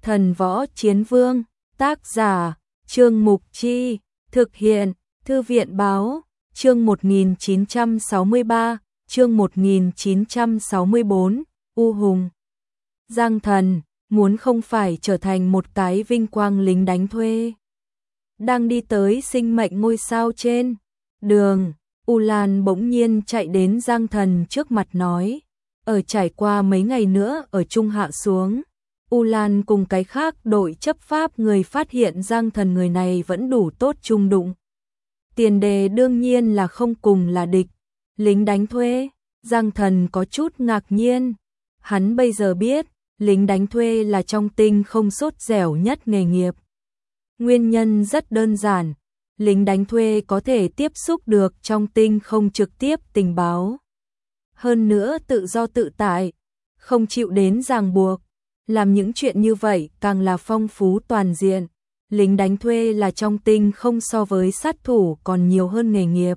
Thần Võ Chiến Vương, tác giả, Trương Mục Chi, thực hiện, Thư viện Báo, chương 1963, chương 1964, U Hùng. Giang Thần, muốn không phải trở thành một cái vinh quang lính đánh thuê. Đang đi tới sinh mệnh ngôi sao trên đường, U Lan bỗng nhiên chạy đến Giang Thần trước mặt nói, ở trải qua mấy ngày nữa ở Trung hạ xuống. U Lan cùng cái khác đội chấp pháp người phát hiện Giang Thần người này vẫn đủ tốt chung đụng. Tiền đề đương nhiên là không cùng là địch. Lính đánh thuê, Giang Thần có chút ngạc nhiên. Hắn bây giờ biết, lính đánh thuê là trong tinh không sốt dẻo nhất nghề nghiệp. Nguyên nhân rất đơn giản, lính đánh thuê có thể tiếp xúc được trong tinh không trực tiếp tình báo. Hơn nữa tự do tự tại, không chịu đến ràng buộc. Làm những chuyện như vậy càng là phong phú toàn diện. Lính đánh thuê là trong tinh không so với sát thủ còn nhiều hơn nghề nghiệp.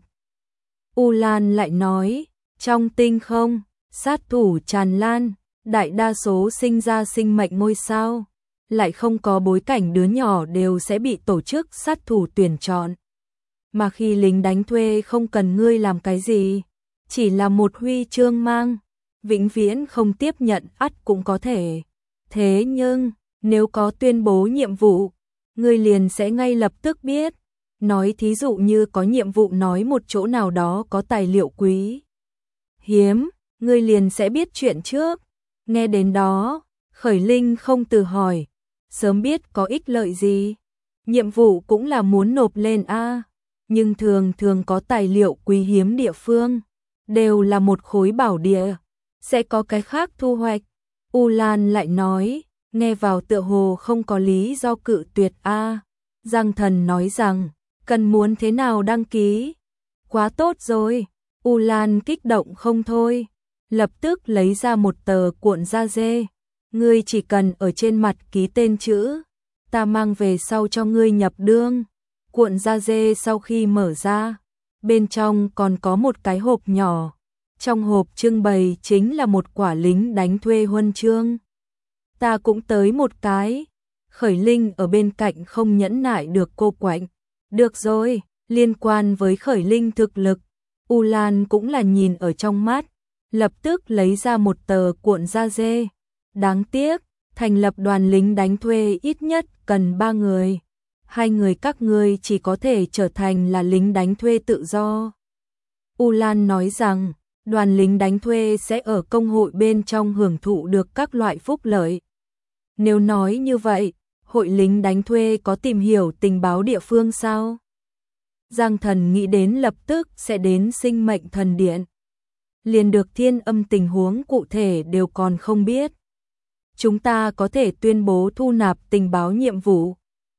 U Lan lại nói, trong tinh không, sát thủ tràn lan, đại đa số sinh ra sinh mệnh ngôi sao, lại không có bối cảnh đứa nhỏ đều sẽ bị tổ chức sát thủ tuyển chọn. Mà khi lính đánh thuê không cần ngươi làm cái gì, chỉ là một huy chương mang, vĩnh viễn không tiếp nhận ắt cũng có thể. Thế nhưng, nếu có tuyên bố nhiệm vụ, ngươi liền sẽ ngay lập tức biết. Nói thí dụ như có nhiệm vụ nói một chỗ nào đó có tài liệu quý hiếm, ngươi liền sẽ biết chuyện trước. Nghe đến đó, Khởi Linh không từ hỏi, sớm biết có ích lợi gì. Nhiệm vụ cũng là muốn nộp lên a, nhưng thường thường có tài liệu quý hiếm địa phương, đều là một khối bảo địa, sẽ có cái khác thu hoạch. U Lan lại nói, nghe vào tựa hồ không có lý do cự tuyệt a. Giang Thần nói rằng, cần muốn thế nào đăng ký? Quá tốt rồi. U Lan kích động không thôi, lập tức lấy ra một tờ cuộn da dê. Ngươi chỉ cần ở trên mặt ký tên chữ, ta mang về sau cho ngươi nhập đương. Cuộn da dê sau khi mở ra, bên trong còn có một cái hộp nhỏ. Trong hộp trưng bày chính là một quả lính đánh thuê huân chương. Ta cũng tới một cái. Khởi Linh ở bên cạnh không nhẫn nại được cô quạnh. Được rồi, liên quan với Khởi Linh thực lực, U Lan cũng là nhìn ở trong mắt, lập tức lấy ra một tờ cuộn da dê. Đáng tiếc, thành lập đoàn lính đánh thuê ít nhất cần 3 người. 2 người các ngươi chỉ có thể trở thành là lính đánh thuê tự do. U Lan nói rằng, đoàn lính đánh thuê sẽ ở công hội bên trong hưởng thụ được các loại phúc lợi. Nếu nói như vậy, hội lính đánh thuê có tìm hiểu tình báo địa phương sao? Giang Thần nghĩ đến lập tức sẽ đến Sinh Mệnh Thần Điện. Liền được Thiên Âm tình huống cụ thể đều còn không biết. Chúng ta có thể tuyên bố thu nạp tình báo nhiệm vụ.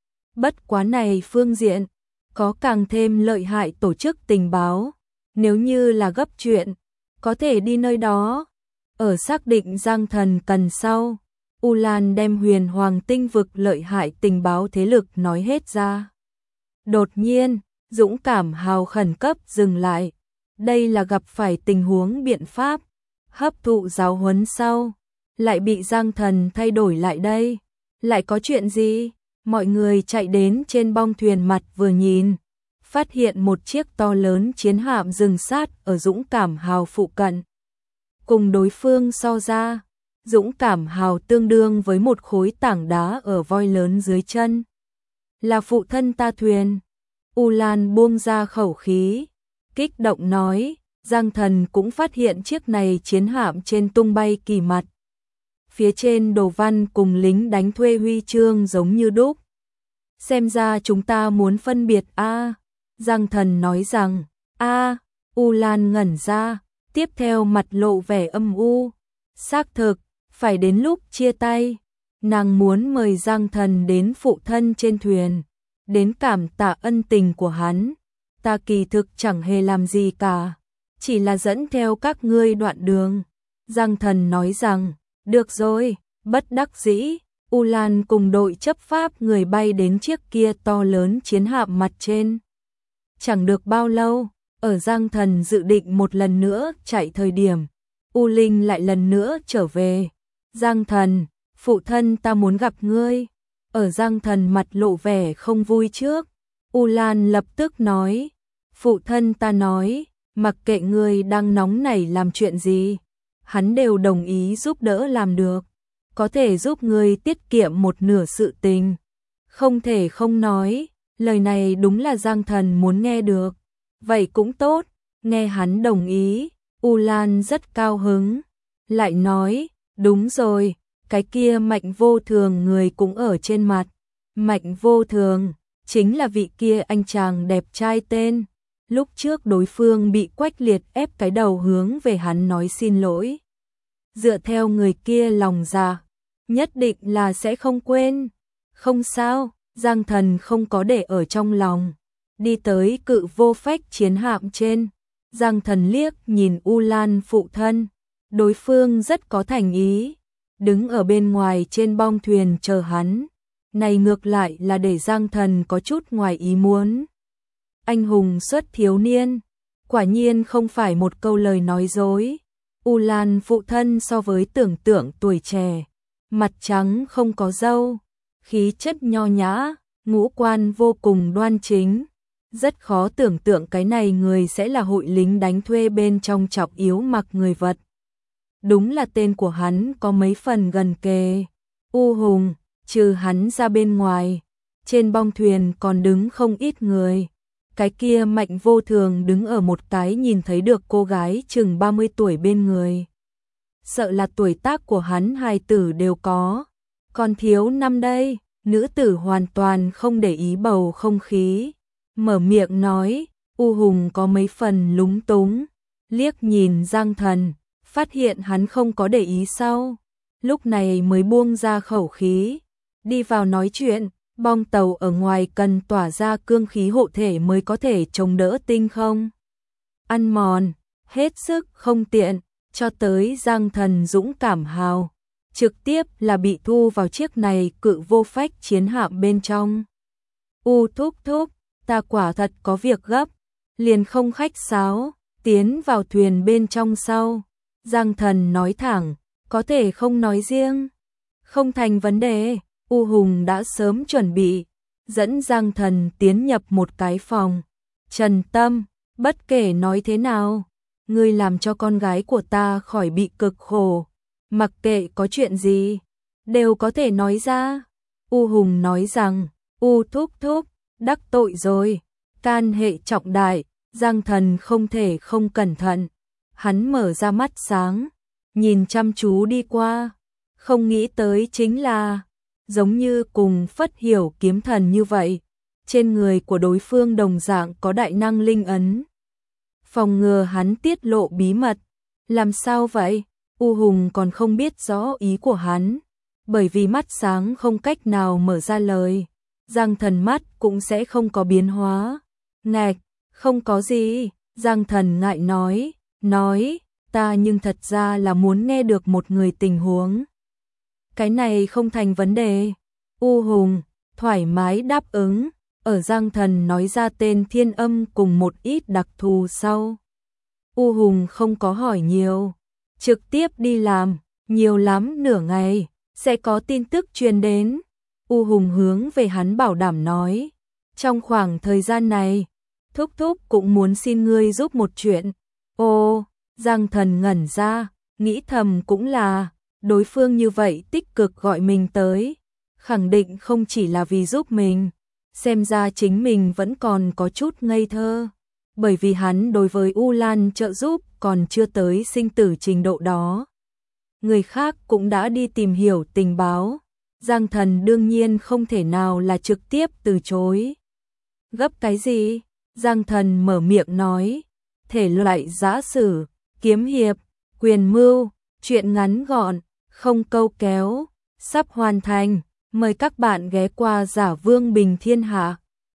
Bất quá này phương diện, có càng thêm lợi hại tổ chức tình báo. Nếu như là gấp chuyện, có thể đi nơi đó. Ở xác định Giang Thần cần sau, U Lan đem Huyền Hoàng tinh vực lợi hại tình báo thế lực nói hết ra. Đột nhiên, dũng cảm hào khẩn cấp dừng lại. Đây là gặp phải tình huống biện pháp, hấp thụ giáo huấn sau, lại bị Giang Thần thay đổi lại đây. Lại có chuyện gì? Mọi người chạy đến trên bong thuyền mặt vừa nhìn, phát hiện một chiếc to lớn chiến hạm dừng sát ở dũng cảm hào phụ cận. Cùng đối phương so ra, dũng cảm hào tương đương với một khối tảng đá ở voi lớn dưới chân. Là phụ thân ta thuyền. U Lan buông ra khẩu khí, kích động nói, Giang Thần cũng phát hiện chiếc này chiến hạm trên tung bay kỳ mặt. Phía trên đồ văn cùng lính đánh thuê huy chương giống như đúc. Xem ra chúng ta muốn phân biệt a. Giang Thần nói rằng, a. U Lan ngẩn ra, tiếp theo mặt lộ vẻ âm u. Xác thực, phải đến lúc chia tay, nàng muốn mời Giang Thần đến phụ thân trên thuyền, đến cảm tạ ân tình của hắn. Ta kỳ thực chẳng hề làm gì cả, chỉ là dẫn theo các ngươi đoạn đường. Giang Thần nói rằng, được rồi, bất đắc dĩ. U Lan cùng đội chấp pháp người bay đến chiếc kia to lớn chiến hạm mặt trên. Chẳng được bao lâu, ở Giang Thần dự định một lần nữa chạy thời điểm, U Linh lại lần nữa trở về. Giang Thần, phụ thân ta muốn gặp ngươi. Ở Giang Thần mặt lộ vẻ không vui trước, U Lan lập tức nói, phụ thân ta nói, mặc kệ ngươi đang nóng nảy làm chuyện gì, hắn đều đồng ý giúp đỡ làm được, có thể giúp ngươi tiết kiệm một nửa sự tình. Không thể không nói, lời này đúng là Giang Thần muốn nghe được. Vậy cũng tốt, nghe hắn đồng ý, U Lan rất cao hứng, lại nói, đúng rồi, cái kia Mạnh Vô Thường người cũng ở trên mặt. Mạnh Vô Thường, chính là vị kia anh chàng đẹp trai tên. Lúc trước đối phương bị Quách Liệt ép cái đầu hướng về hắn nói xin lỗi. Dựa theo người kia lòng dạ, nhất định là sẽ không quên. Không sao, Giang Thần không có để ở trong lòng. Đi tới Cự Vô Phách chiến hạm trên, Giang Thần liếc nhìn U Lan phụ thân, đối phương rất có thành ý, đứng ở bên ngoài trên bong thuyền chờ hắn. Này ngược lại là để Giang Thần có chút ngoài ý muốn. Anh hùng xuất thiếu niên, quả nhiên không phải một câu lời nói dối. U Lan phụ thân so với tưởng tượng tuổi trẻ, mặt trắng không có râu, khí chất nho nhã, ngũ quan vô cùng đoan chính. Rất khó tưởng tượng cái này người sẽ là hội lính đánh thuê bên trong chọc yếu mặc người vật. Đúng là tên của hắn có mấy phần gần kề. U Hùng, trừ hắn ra bên ngoài, trên bong thuyền còn đứng không ít người. Cái kia Mạnh Vô Thường đứng ở một cái nhìn thấy được cô gái chừng 30 tuổi bên người. Sợ là tuổi tác của hắn hài tử đều có. Còn thiếu năm đây, nữ tử hoàn toàn không để ý bầu không khí. Mở miệng nói, U Hùng có mấy phần lúng túng. Liếc nhìn Giang Thần, phát hiện hắn không có để ý sau. Lúc này mới buông ra khẩu khí. Đi vào nói chuyện, bong tàu ở ngoài cần tỏa ra cương khí hộ thể mới có thể chống đỡ tinh không ăn mòn, hết sức không tiện, cho tới Giang Thần dũng cảm hào, trực tiếp là bị thu vào chiếc này Cự Vô Phách chiến hạm bên trong. U thúc thúc, ta quả thật có việc gấp, liền không khách sáo, tiến vào thuyền bên trong sau. Giang Thần nói thẳng, có thể không nói riêng, không thành vấn đề. U Hùng đã sớm chuẩn bị, dẫn Giang Thần tiến nhập một cái phòng. Trần Tâm, bất kể nói thế nào, ngươi làm cho con gái của ta khỏi bị cực khổ, mặc kệ có chuyện gì, đều có thể nói ra. U Hùng nói rằng, U thúc thúc, đắc tội rồi, can hệ trọng đại. Giang Thần không thể không cẩn thận, hắn mở ra mắt sáng, nhìn chăm chú đi qua, không nghĩ tới chính là giống như cùng Phất Hiểu kiếm thần như vậy, trên người của đối phương đồng dạng có đại năng linh ấn, phòng ngừa hắn tiết lộ bí mật. Làm sao vậy? U Hùng còn không biết rõ ý của hắn, bởi vì mắt sáng không cách nào mở ra lời, Giang Thần mắt cũng sẽ không có biến hóa. Ngạch, không có gì, Giang Thần ngại nói, ta nhưng thật ra là muốn nghe được một người tình huống. Cái này không thành vấn đề. U Hùng thoải mái đáp ứng, ở Giang Thần nói ra tên Thiên Âm cùng một ít đặc thù sau. U Hùng không có hỏi nhiều, trực tiếp đi làm, nhiều lắm nửa ngày, sẽ có tin tức truyền đến. U Hùng hướng về hắn bảo đảm nói, trong khoảng thời gian này, thúc thúc cũng muốn xin ngươi giúp một chuyện. Ô, Giang Thần ngẩn ra, nghĩ thầm cũng là, đối phương như vậy tích cực gọi mình tới, khẳng định không chỉ là vì giúp mình, xem ra chính mình vẫn còn có chút ngây thơ, bởi vì hắn đối với U Lan trợ giúp còn chưa tới sinh tử trình độ đó. Người khác cũng đã đi tìm hiểu tình báo, Giang Thần đương nhiên không thể nào là trực tiếp từ chối. Gấp cái gì? Giang Thần mở miệng nói, thể loại giã sử, kiếm hiệp, quyền mưu, chuyện ngắn gọn, không câu kéo, sắp hoàn thành, mời các bạn ghé qua Giả Vương Bình Thiên Hạ.